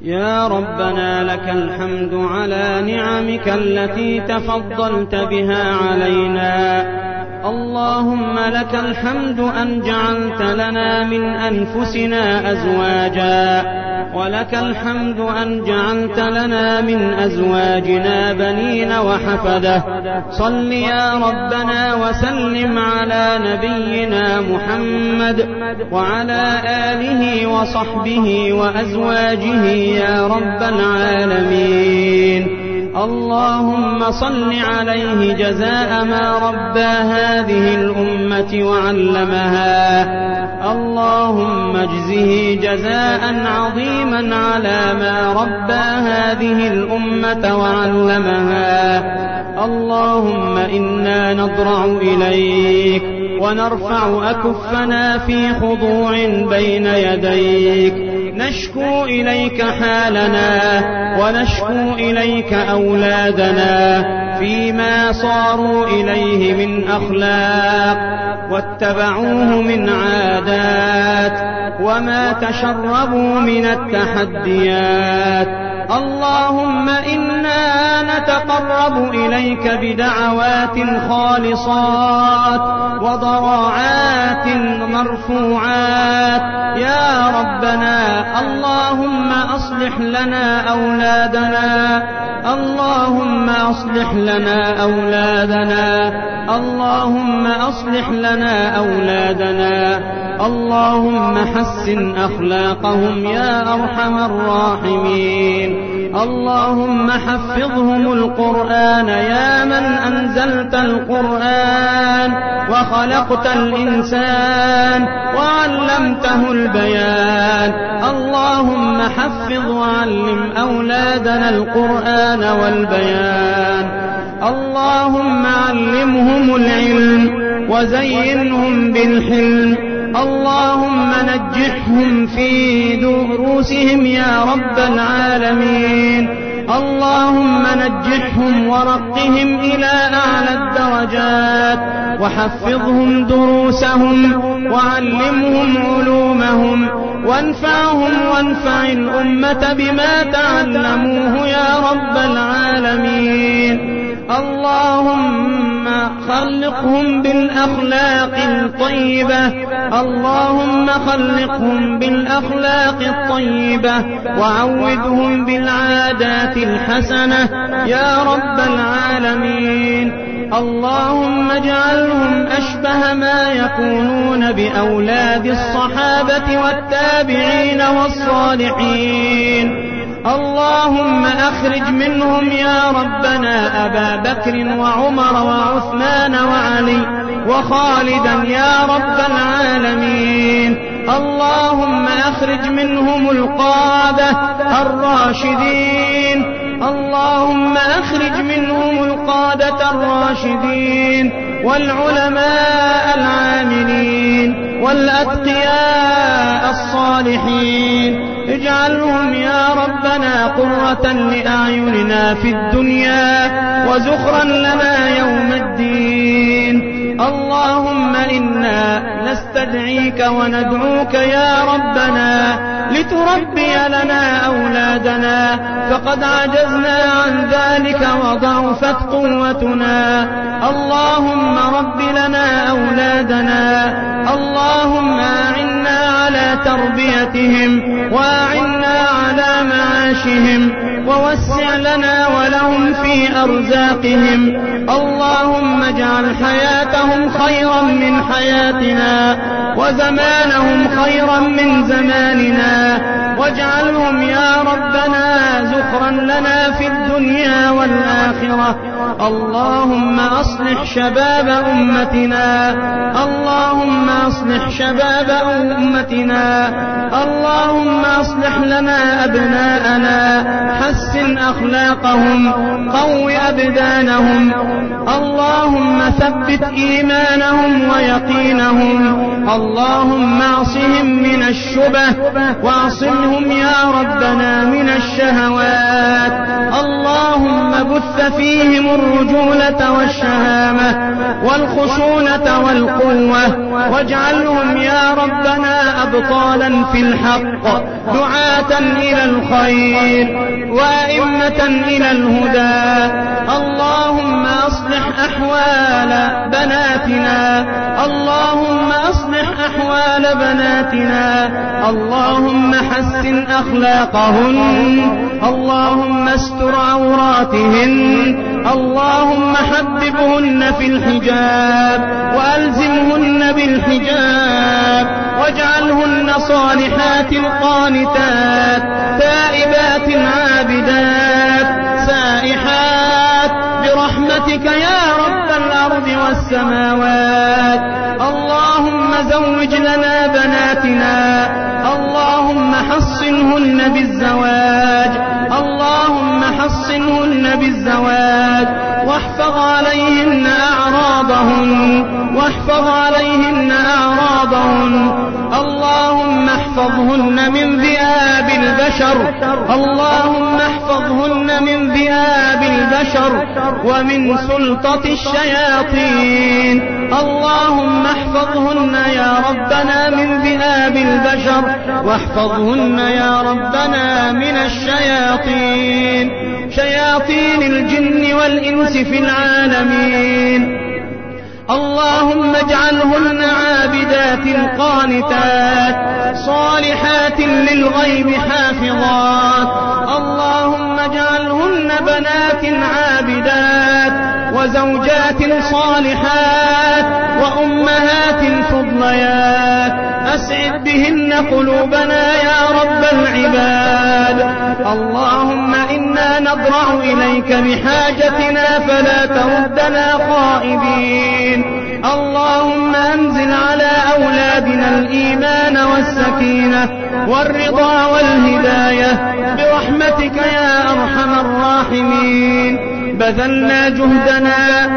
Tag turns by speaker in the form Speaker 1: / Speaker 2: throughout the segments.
Speaker 1: يا ربنا لك الحمد على نعمك التي تفضلت بها علينا. اللهم لك الحمد أن جعلت لنا من أنفسنا أزواجا، ولك الحمد أن جعلت لنا من أزواجنا بنين وحفدة. صل يا ربنا وسلم على نبينا محمد وعلى آله وصحبه وأزواجه يا رب العالمين. اللهم صل عليه جزاء ما ربى هذه الأمة وعلمها. اللهم اجزه جزاء عظيما على ما ربى هذه الأمة وعلمها. اللهم إنا نضرع إليك ونرفع أكفنا في خضوع بين يديك، نشكو إليك حالنا ونشكو إليك أولادنا فيما صاروا إليه من أخلاق واتبعوه من عادات وما تشربوا من التحديات. اللهم إنا نتقرب إليك بدعوات خالصات وضراعات مرفوعات يا ربنا. اللهم أصلح لنا أولادنا، اللهم أصلح لنا أولادنا، اللهم أصلح لنا أولادنا، اللهم حسن أخلاقهم يا أرحم الراحمين. اللهم حفظهم القرآن يا من أنزلت القرآن وخلقت الإنسان وعلمته البيان. اللهم حفظ وعلم أولادنا القرآن والبيان. اللهم علمهم العلم وزينهم بالحلم. اللهم نجحهم في دروسهم يا رب العالمين. اللهم نجحهم ورقهم إلى أعلى الدرجات، وحفظهم دروسهم وعلمهم علومهم، وانفعهم وانفع الأمة بما تعلموه يا رب العالمين. اللهم خلقهم بالأخلاق الطيبة، اللهم خلقهم بالأخلاق الطيبة وعودهم بالعادات الحسنة يا رب العالمين. اللهم اجعلهم أشبه ما يكونون بأولاد الصحابة والتابعين والصالحين. اللهم أخرج منهم يا ربنا أبا بكر وعمر وعثمان وعلي وخالدا يا رب العالمين. اللهم أخرج منهم القادة الراشدين، اللهم أخرج منهم القادة الراشدين والعلماء العاملين والأتقياء الصالحين. اجعلهم يا ربنا قرة لأعيننا في الدنيا وزخرا لنا يوم الدين. اللهم إنا نستدعيك وندعوك يا ربنا لتربي لنا أولادنا، فقد عجزنا عن ذلك وضعفت قوتنا. اللهم رب لنا أولادنا، اللهم أعنا على تربيتهم وأعنا على معاشهم، ووسع لنا ولهم في أرزاقهم. اللهم اجعل حياتهم خيرا من حياتنا وزمانهم خيرا من زماننا، واجعلهم يا ربنا زخرا لنا في الدنيا والآخرة. اللهم أصلح شباب أمتنا، اللهم أصلح شباب أمتنا، اللهم أصلح لنا أبناءنا، حسن أخلاقهم، قو أبدانهم. اللهم ثبت إيمانهم ويقينهم. اللهم اعصهم من الشبه واعصمهم يا ربنا من الشهوات. اللهم وبث فيهم الرجولة والشهامة والخشونة والقوة، واجعلهم يا ربنا أبطالا في الحق، دعاة إلى الخير وأئمة إلى الهدى. اللهم أصلح أحوال بناتنا، اللهم أصلح أحوال بناتنا، اللهم حسن أخلاقهن، اللهم استر عوراتهن، اللهم حببهن في الحجاب وألزمهن بالحجاب، واجعلهن صالحات قانتات تائبات عابدات سائحات برحمتك يا رب الأرض والسماوات. اللهم زوج لنا بناتنا، اللهم حصنهن بالزواج، اللهم حصنهن بالزواج، واحفظ عليهن أعراضهن، واحفظ عليهن أعراضهن. اللهم احفظهن من ذئاب البشر، اللهم احفظهن من ذئاب البشر ومن سلطة الشياطين. اللهم احفظهن يا ربنا من ذئاب البشر، واحفظهن يا ربنا من الشياطين، شياطين الجن والإنس في العالمين. اللهم اجعلهن عابدات قانتات صالحات للغيب حافظات. اللهم اجعلهن بنات عابدات وزوجات صالحات وأمهات فضليات، أسعد بهن قلوبنا يا رب العباد. اللهم إنا نضرع إليك بحاجتنا فلا تردنا خائبين. اللهم أنزل على أولادنا الإيمان والسكينة والرضا والهداية برحمتك يا أرحم الراحمين. بذلنا جهدنا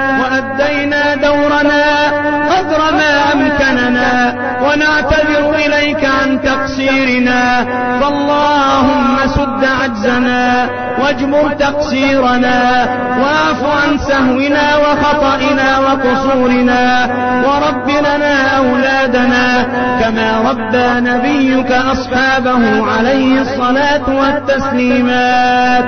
Speaker 1: وأدينا دورنا قدر ما أمكننا، ونعتذر إليك عن تقصيرنا، فاللهم سد عجزنا واجبر تقصيرنا، واعف عن سهونا وخطئنا وقصورنا، ورب لنا أولادنا كما ربى نبيك أصحابه عليه الصلاة والتسليمات.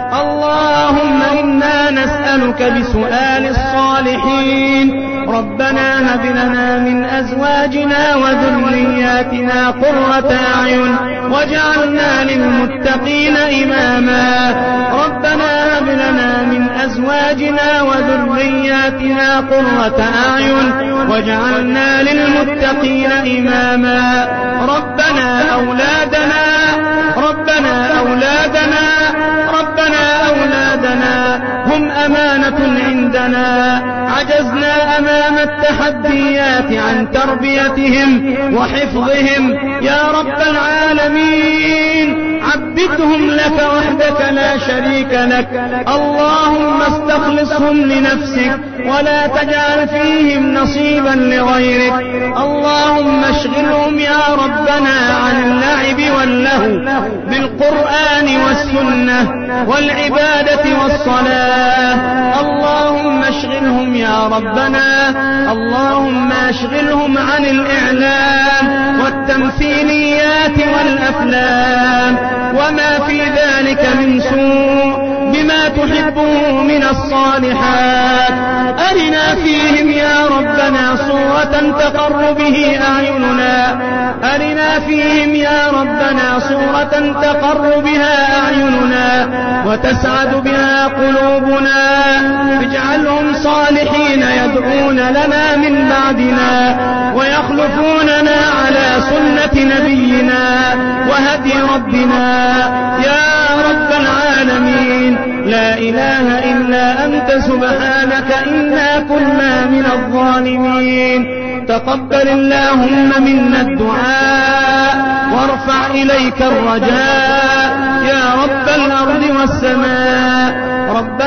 Speaker 1: اللهم إنا نسألك بسؤال الصالحين، ربنا هب لنا من أزواجنا وذرياتنا قرة أعين واجعلنا للمتقين إماما. ربنا هب لنا من أزواجنا وذرياتنا قرة أعين واجعلنا للمتقين إماما. ربنا أولادنا هم أمانة عندنا، عجزنا أمام التحديات عن تربيتهم وحفظهم يا رب العالمين. عبدهم لك وحدك لا شريك لك. اللهم استخلصهم لنفسك ولا تجعل فيهم نصيبا لغيرك. اللهم اشغلهم يا ربنا عن اللعب واللهو بالقرآن والسنة والعبادة والصلاة. اللهم اشغلهم يا ربنا، اللهم اشغلهم عن الإعلام والتمثيليات والأفلام وما في ذلك من سوء بما تحبه من الصالحات. أرنا فيهم يا ربنا صورة تقر به أعيننا، أرنا فيهم يا ربنا صورة تقر بها أعيننا وتسعد بها قلوبنا. اجعلهم صالحين يدعون لنا من بعدنا ويخلفوننا على سنة نبينا وهدي ربنا يا رب العالمين. لا إله إلا أنت سبحانك إنا كنا من الظالمين. تقبل اللهم منا الدعاء وارفع إليك الرجاء يا رب الأرض والسماء. ربنا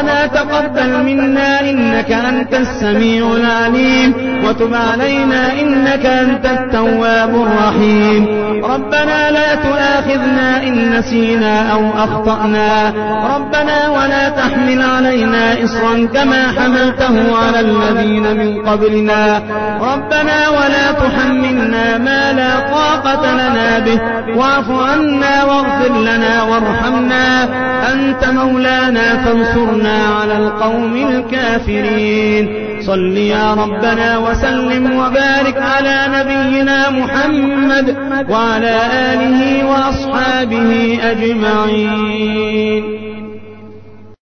Speaker 1: ربنا تقبل منا إنك أنت السميع العليم وتب علينا إنك أنت التواب الرحيم. ربنا لا تؤاخذنا إن نسينا أو أخطأنا. ربنا ولا تحمل علينا إصرا كما حملته على الذين من قبلنا. ربنا ولا تحملنا ما لا طاقة لنا به واعف عنا واغفر لنا وارحمنا أنت مولانا فانصرنا على القوم الكافرين. صل يا ربنا وسلم وبارك على نبينا محمد وعلى آله وأصحابه أجمعين.